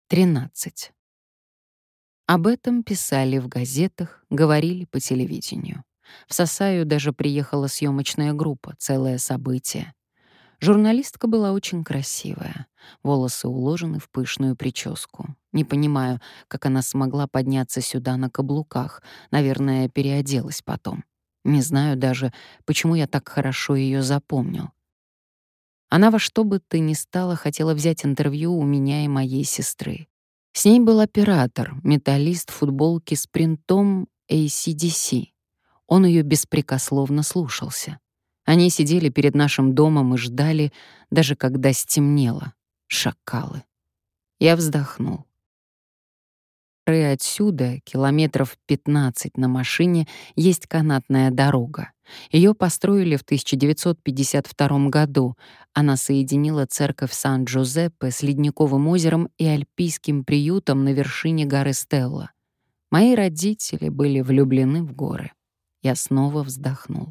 13. Об этом писали в газетах, говорили по телевидению. В Сасаю даже приехала съемочная группа, целое событие. Журналистка была очень красивая. Волосы уложены в пышную прическу. Не понимаю, как она смогла подняться сюда на каблуках. Наверное, переоделась потом. Не знаю даже, почему я так хорошо ее запомнил. Она во что бы то ни стало хотела взять интервью у меня и моей сестры. С ней был оператор, металлист в футболке с принтом AC/DC. Он ее беспрекословно слушался. Они сидели перед нашим домом и ждали, даже когда стемнело. Шакалы. Я вздохнул. И отсюда, километров 15 на машине, есть канатная дорога. Ее построили в 1952 году. Она соединила церковь Сан-Джузеппе с Ледниковым озером и альпийским приютом на вершине горы Стелла. Мои родители были влюблены в горы. Я снова вздохнул.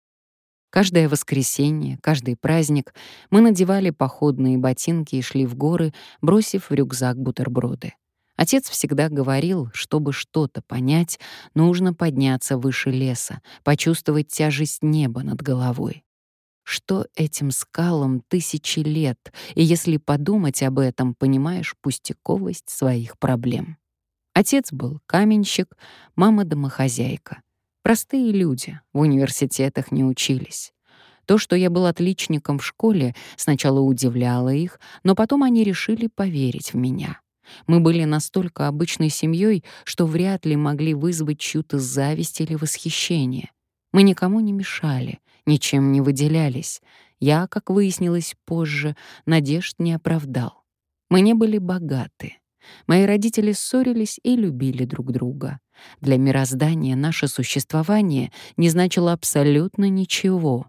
Каждое воскресенье, каждый праздник мы надевали походные ботинки и шли в горы, бросив в рюкзак бутерброды. Отец всегда говорил, чтобы что-то понять, нужно подняться выше леса, почувствовать тяжесть неба над головой. Что этим скалам тысячи лет, и если подумать об этом, понимаешь пустяковость своих проблем. Отец был каменщик, мама — домохозяйка. Простые люди, в университетах не учились. То, что я был отличником в школе, сначала удивляло их, но потом они решили поверить в меня. Мы были настолько обычной семьей, что вряд ли могли вызвать чью-то зависть или восхищение. Мы никому не мешали, ничем не выделялись. Я, как выяснилось позже, надежд не оправдал. Мы не были богаты. Мои родители ссорились и любили друг друга. Для мироздания наше существование не значило абсолютно ничего.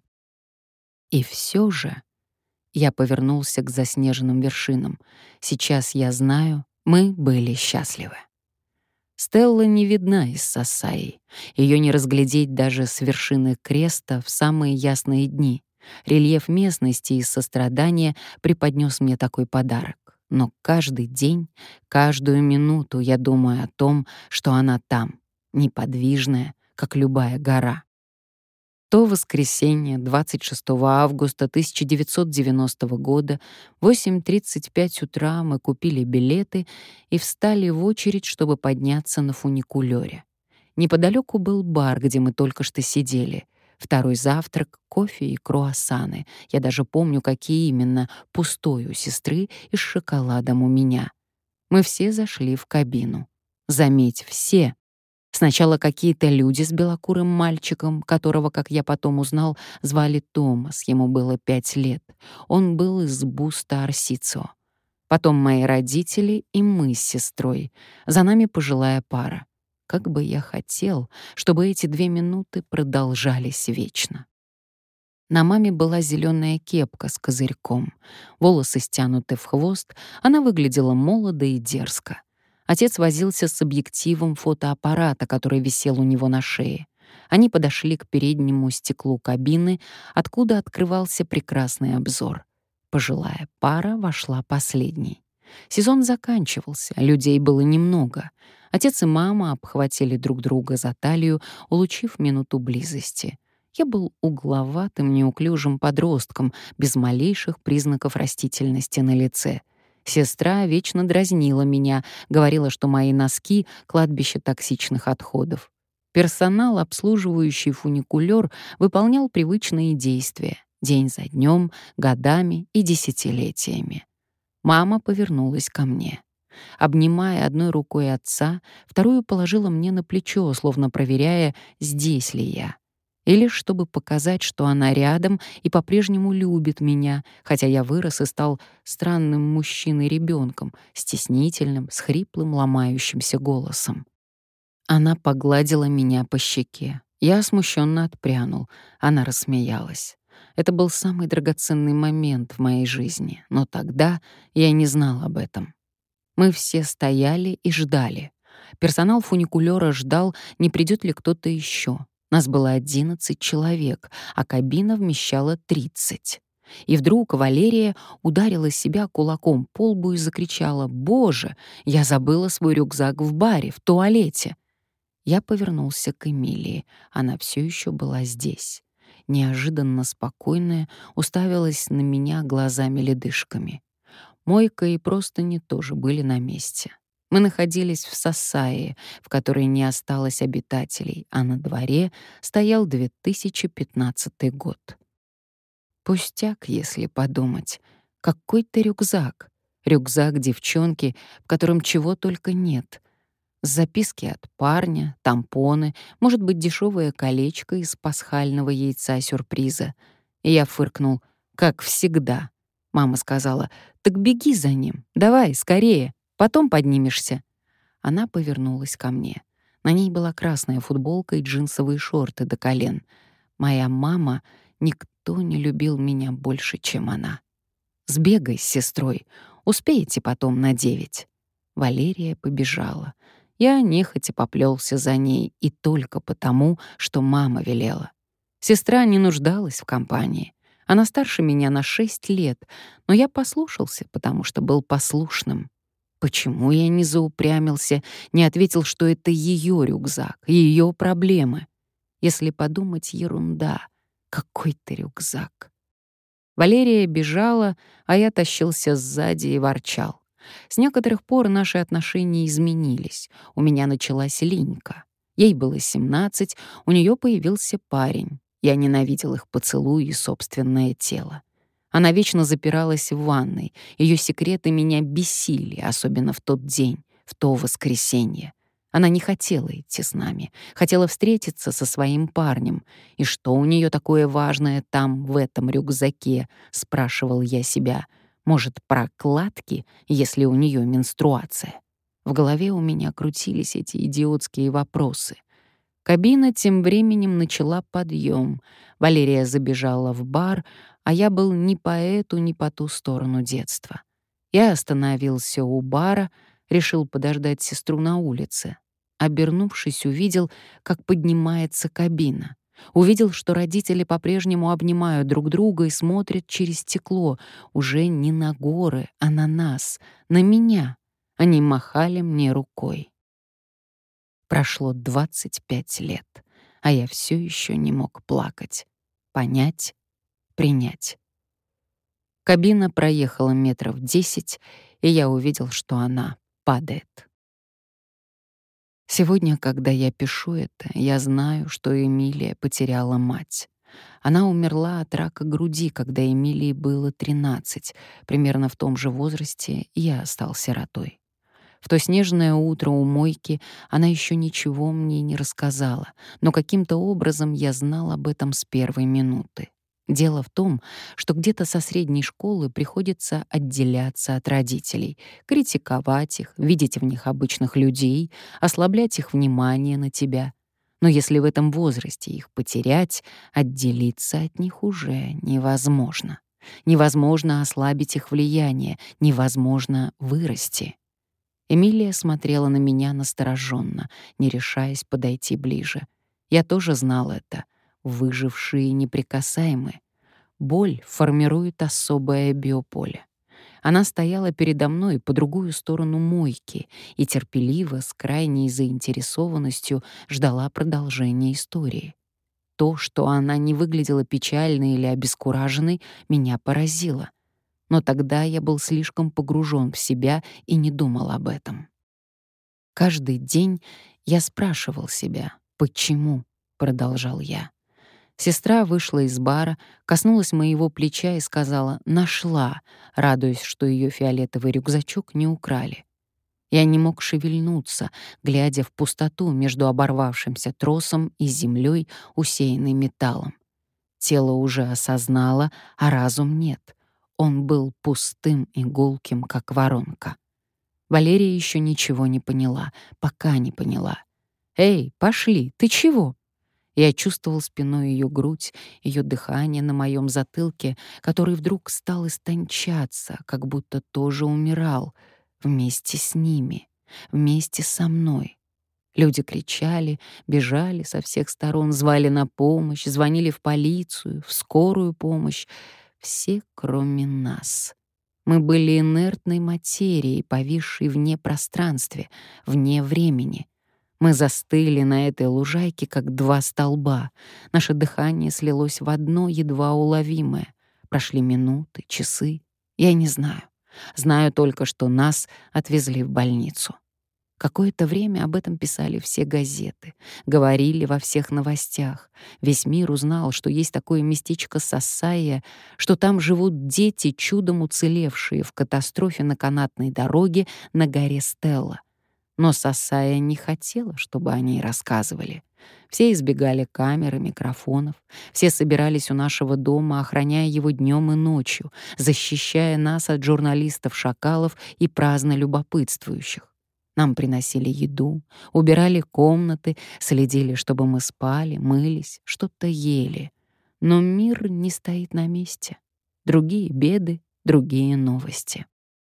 И все же я повернулся к заснеженным вершинам. Сейчас я знаю, мы были счастливы. Стелла не видна из Сасаи. Ее не разглядеть даже с вершины креста в самые ясные дни. Рельеф местности из сострадания преподнес мне такой подарок. Но каждый день, каждую минуту я думаю о том, что она там, неподвижная, как любая гора. То воскресенье, 26 августа 1990 года, в 8:35 утра мы купили билеты и встали в очередь, чтобы подняться на фуникулёре. Неподалеку был бар, где мы только что сидели. Второй завтрак, кофе и круассаны. Я даже помню, какие именно, пустой у сестры и с шоколадом у меня. Мы все зашли в кабину. Заметь, все. Сначала какие-то люди с белокурым мальчиком, которого, как я потом узнал, звали Томас, ему было 5 лет. Он был из Буста Арсицио. Потом мои родители и мы с сестрой. За нами пожилая пара. Как бы я хотел, чтобы эти 2 минуты продолжались вечно. На маме была зеленая кепка с козырьком, волосы стянуты в хвост, она выглядела молодо и дерзко. Отец возился с объективом фотоаппарата, который висел у него на шее. Они подошли к переднему стеклу кабины, откуда открывался прекрасный обзор. Пожилая пара вошла последней. Сезон заканчивался, людей было немного. Отец и мама обхватили друг друга за талию, улучив минуту близости. Я был угловатым, неуклюжим подростком, без малейших признаков растительности на лице. Сестра вечно дразнила меня, говорила, что мои носки — кладбище токсичных отходов. Персонал, обслуживающий фуникулёр, выполнял привычные действия день за днем, годами и десятилетиями. Мама повернулась ко мне. Обнимая одной рукой отца, вторую положила мне на плечо, словно проверяя, здесь ли я. Или чтобы показать, что она рядом и по-прежнему любит меня, хотя я вырос и стал странным мужчиной-ребенком, стеснительным, с хриплым, ломающимся голосом. Она погладила меня по щеке. Я смущенно отпрянул. Она рассмеялась. Это был самый драгоценный момент в моей жизни, но тогда я не знал об этом. Мы все стояли и ждали. Персонал фуникулёра ждал, не придет ли кто-то еще. Нас было 11 человек, а кабина вмещала 30. И вдруг Валерия ударила себя кулаком по лбу и закричала: «Боже, я забыла свой рюкзак в баре, в туалете!» Я повернулся к Эмилии. Она все еще была здесь. Неожиданно спокойная, уставилась на меня глазами-ледышками. Мойка и простыни тоже были на месте. Мы находились в Сасае, в которой не осталось обитателей, а на дворе стоял 2015 год. Пустяк, если подумать. Какой-то рюкзак. Рюкзак девчонки, в котором чего только нет. Записки от парня, тампоны, может быть, дешевое колечко из пасхального яйца-сюрприза. И я фыркнул: «Как всегда». Мама сказала: «Так беги за ним, давай, скорее, потом поднимешься». Она повернулась ко мне. На ней была красная футболка и джинсовые шорты до колен. Моя мама, никто не любил меня больше, чем она. «Сбегай с сестрой, успеете потом на 9». Валерия побежала. Я нехотя поплелся за ней, и только потому, что мама велела. Сестра не нуждалась в компании. Она старше меня на 6 лет, но я послушался, потому что был послушным. Почему я не заупрямился, не ответил, что это ее рюкзак, ее проблемы? Если подумать, ерунда. Какой-то рюкзак. Валерия бежала, а я тащился сзади и ворчал. С некоторых пор наши отношения изменились. У меня началась линька. Ей было 17, у нее появился парень. Я ненавидел их поцелуи и собственное тело. Она вечно запиралась в ванной. Ее секреты меня бесили, особенно в тот день, в то воскресенье. Она не хотела идти с нами, хотела встретиться со своим парнем. И что у нее такое важное там, в этом рюкзаке, спрашивал я себя. Может, прокладки, если у нее менструация? В голове у меня крутились эти идиотские вопросы. Кабина тем временем начала подъем. Валерия забежала в бар, а я был ни по эту, ни по ту сторону детства. Я остановился у бара, решил подождать сестру на улице. Обернувшись, увидел, как поднимается кабина. Увидел, что родители по-прежнему обнимают друг друга и смотрят через стекло, уже не на горы, а на нас, на меня. Они махали мне рукой. Прошло 25 лет, а я все еще не мог плакать, понять, принять. Кабина проехала метров 10, и я увидел, что она падает. Сегодня, когда я пишу это, я знаю, что Эмилия потеряла мать. Она умерла от рака груди, когда Эмилии было 13. Примерно в том же возрасте я стал сиротой. В то снежное утро у мойки она еще ничего мне не рассказала, но каким-то образом я знал об этом с первой минуты. Дело в том, что где-то со средней школы приходится отделяться от родителей, критиковать их, видеть в них обычных людей, ослаблять их внимание на тебя. Но если в этом возрасте их потерять, отделиться от них уже невозможно. Невозможно ослабить их влияние, невозможно вырасти. Эмилия смотрела на меня настороженно, не решаясь подойти ближе. Я тоже знал это. Выжившие неприкасаемы. Боль формирует особое биополе. Она стояла передо мной по другую сторону мойки и терпеливо, с крайней заинтересованностью, ждала продолжения истории. То, что она не выглядела печальной или обескураженной, меня поразило. Но тогда я был слишком погружен в себя и не думал об этом. Каждый день я спрашивал себя: «Почему?» — продолжал я. Сестра вышла из бара, коснулась моего плеча и сказала: «Нашла», радуясь, что ее фиолетовый рюкзачок не украли. Я не мог шевельнуться, глядя в пустоту между оборвавшимся тросом и землей, усеянной металлом. Тело уже осознало, а разум нет. Он был пустым и гулким, как воронка. Валерия еще ничего не поняла, пока не поняла. «Эй, пошли, ты чего?» Я чувствовал спиной ее грудь, ее дыхание на моем затылке, который вдруг стал истончаться, как будто тоже умирал, вместе с ними, вместе со мной. Люди кричали, бежали со всех сторон, звали на помощь, звонили в полицию, в скорую помощь. Все, кроме нас. Мы были инертной материей, повисшей вне пространстве, вне времени. Мы застыли на этой лужайке, как два столба. Наше дыхание слилось в одно едва уловимое. Прошли минуты, часы. Я не знаю. Знаю только, что нас отвезли в больницу. Какое-то время об этом писали все газеты, говорили во всех новостях. Весь мир узнал, что есть такое местечко Сасайя, что там живут дети, чудом уцелевшие в катастрофе на канатной дороге на горе Стелла. Но Сасая не хотела, чтобы о ней рассказывали. Все избегали камер и микрофонов, все собирались у нашего дома, охраняя его днем и ночью, защищая нас от журналистов-шакалов и праздно любопытствующих. Нам приносили еду, убирали комнаты, следили, чтобы мы спали, мылись, что-то ели. Но мир не стоит на месте. Другие беды, другие новости.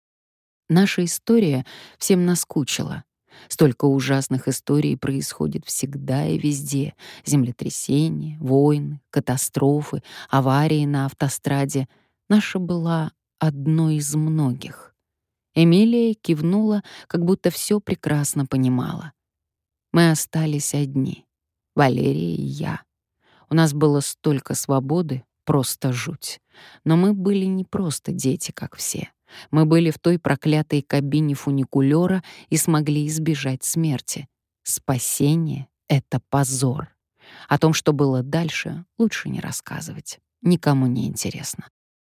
Наша история всем наскучила. Столько ужасных историй происходит всегда и везде. Землетрясения, войны, катастрофы, аварии на автостраде. Наша была одной из многих. Эмилия кивнула, как будто все прекрасно понимала. Мы остались одни. Валерия и я. У нас было столько свободы, просто жуть. Но мы были не просто дети, как все. Мы были в той проклятой кабине фуникулёра и смогли избежать смерти. Спасение — это позор. О том, что было дальше, лучше не рассказывать. Никому не интересно.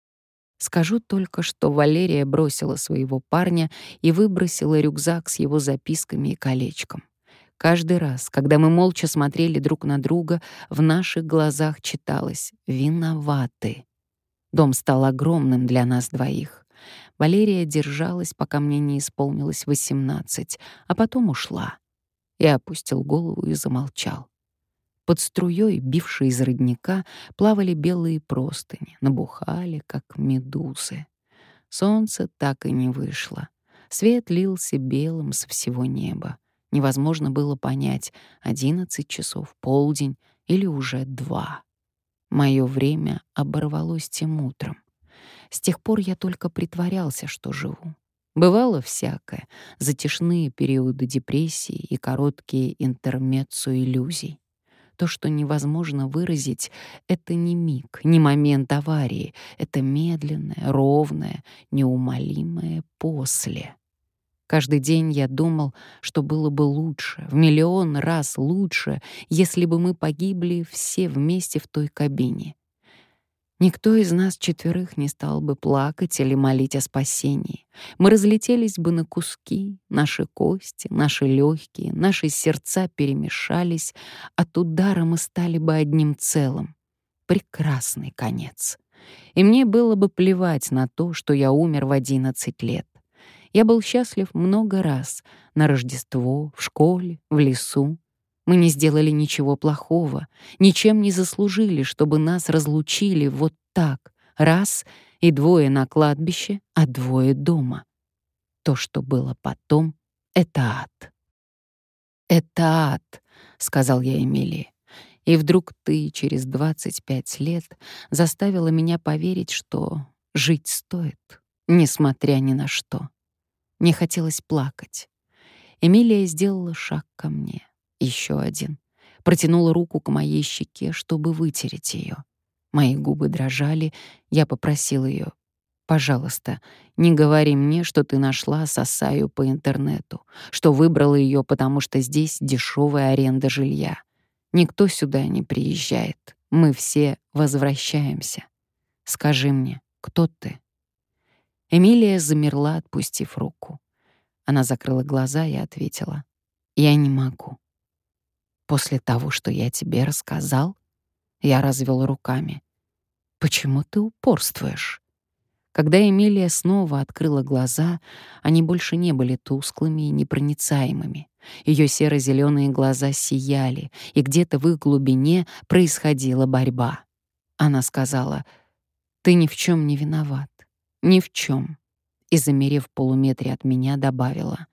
Скажу только, что Валерия бросила своего парня и выбросила рюкзак с его записками и колечком. Каждый раз, когда мы молча смотрели друг на друга, в наших глазах читалось «виноваты». Дом стал огромным для нас двоих. Валерия держалась, пока мне не исполнилось 18, а потом ушла. Я опустил голову и замолчал. Под струей, бившей из родника, плавали белые простыни, набухали, как медузы. Солнце так и не вышло. Свет лился белым со всего неба. Невозможно было понять, 11 часов, полдень или уже 2. Мое время оборвалось тем утром. С тех пор я только притворялся, что живу. Бывало всякое: затишные периоды депрессии и короткие интермеццо иллюзий. То, что невозможно выразить, — это не миг, не момент аварии, это медленное, ровное, неумолимое «после». Каждый день я думал, что было бы лучше, в миллион раз лучше, если бы мы погибли все вместе в той кабине. Никто из нас четверых не стал бы плакать или молить о спасении. Мы разлетелись бы на куски, наши кости, наши легкие, наши сердца перемешались, от удара мы стали бы одним целым. Прекрасный конец. И мне было бы плевать на то, что я умер в 11 лет. Я был счастлив много раз: на Рождество, в школе, в лесу. Мы не сделали ничего плохого, ничем не заслужили, чтобы нас разлучили вот так, раз, и 2 на кладбище, а 2 дома. То, что было потом, — это ад. «Это ад», — сказал я Эмилии. И вдруг ты через 25 лет заставила меня поверить, что жить стоит, несмотря ни на что. Мне хотелось плакать. Эмилия сделала шаг ко мне. Еще один. Протянула руку к моей щеке, чтобы вытереть ее. Мои губы дрожали. Я попросил ее: «Пожалуйста, не говори мне, что ты нашла Сасаю по интернету, что выбрала ее, потому что здесь дешевая аренда жилья. Никто сюда не приезжает. Мы все возвращаемся. Скажи мне, кто ты?» Эмилия замерла, отпустив руку. Она закрыла глаза и ответила: «Я не могу». «После того, что я тебе рассказал?» Я развел руками. «Почему ты упорствуешь?» Когда Эмилия снова открыла глаза, они больше не были тусклыми и непроницаемыми. Ее серо-зеленые глаза сияли, и где-то в их глубине происходила борьба. Она сказала: «Ты ни в чем не виноват. Ни в чем». И, замерев в полуметре от меня, добавила: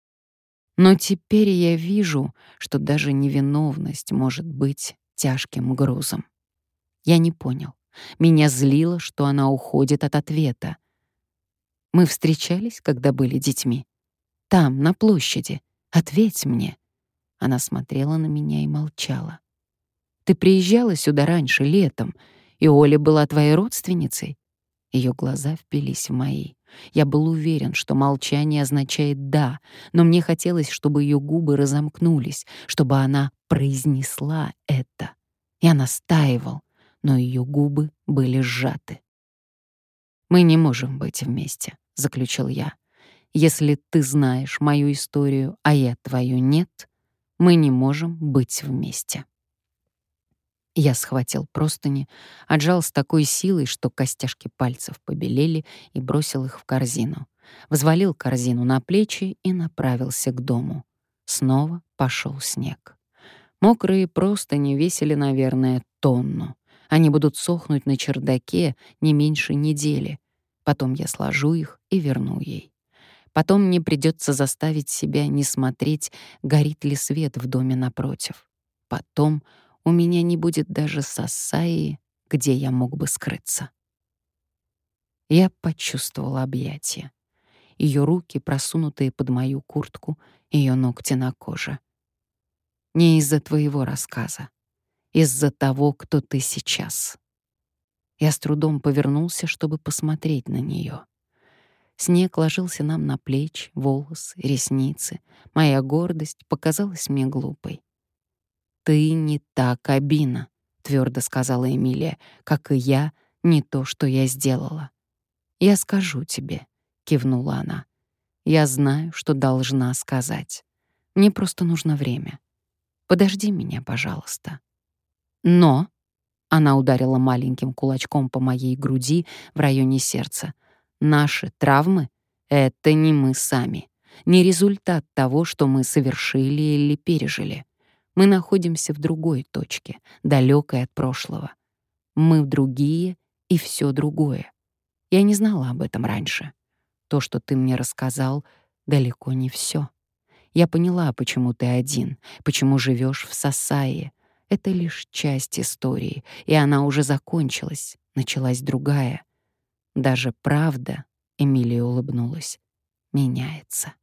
«Но теперь я вижу, что даже невиновность может быть тяжким грузом». Я не понял, Меня злило, что она уходит от ответа. Мы встречались, когда были детьми. Там, на площади. Ответь мне. Она смотрела на меня и молчала. Ты приезжала сюда раньше, летом, и Оля была твоей родственницей? Ее глаза впились в мои. Я был уверен, что молчание означает «да», но мне хотелось, чтобы ее губы разомкнулись, чтобы она произнесла это. Я настаивал, но ее губы были сжаты. «Мы не можем быть вместе», — заключил я. «Если ты знаешь мою историю, а я твою нет, мы не можем быть вместе». Я схватил простыни, отжал с такой силой, что костяшки пальцев побелели, и бросил их в корзину. Взвалил корзину на плечи и направился к дому. Снова пошел снег. Мокрые простыни весили, наверное, тонну. Они будут сохнуть на чердаке не меньше недели. Потом я сложу их и верну ей. Потом мне придется заставить себя не смотреть, горит ли свет в доме напротив. Потом у меня не будет даже сасаи, где я мог бы скрыться. Я почувствовал объятия. Ее руки, просунутые под мою куртку, ее ногти на коже. Не из-за твоего рассказа, из-за того, кто ты сейчас. Я с трудом повернулся, чтобы посмотреть на нее. Снег ложился нам на плечи, волосы, ресницы. Моя гордость показалась мне глупой. «Ты не та Кабина», — твердо сказала Эмилия, «как и я, не то, что я сделала». «Я скажу тебе», — кивнула она. «Я знаю, что должна сказать. Мне просто нужно время. Подожди меня, пожалуйста». «Но», — она ударила маленьким кулачком по моей груди в районе сердца, «наши травмы — это не мы сами, не результат того, что мы совершили или пережили. Мы находимся в другой точке, далекой от прошлого. Мы в другие, и все другое. Я не знала об этом раньше. То, что ты мне рассказал, далеко не все. Я поняла, почему ты один, почему живешь в Сасае. Это лишь часть истории, и она уже закончилась, началась другая. Даже правда, Эмилия улыбнулась, меняется.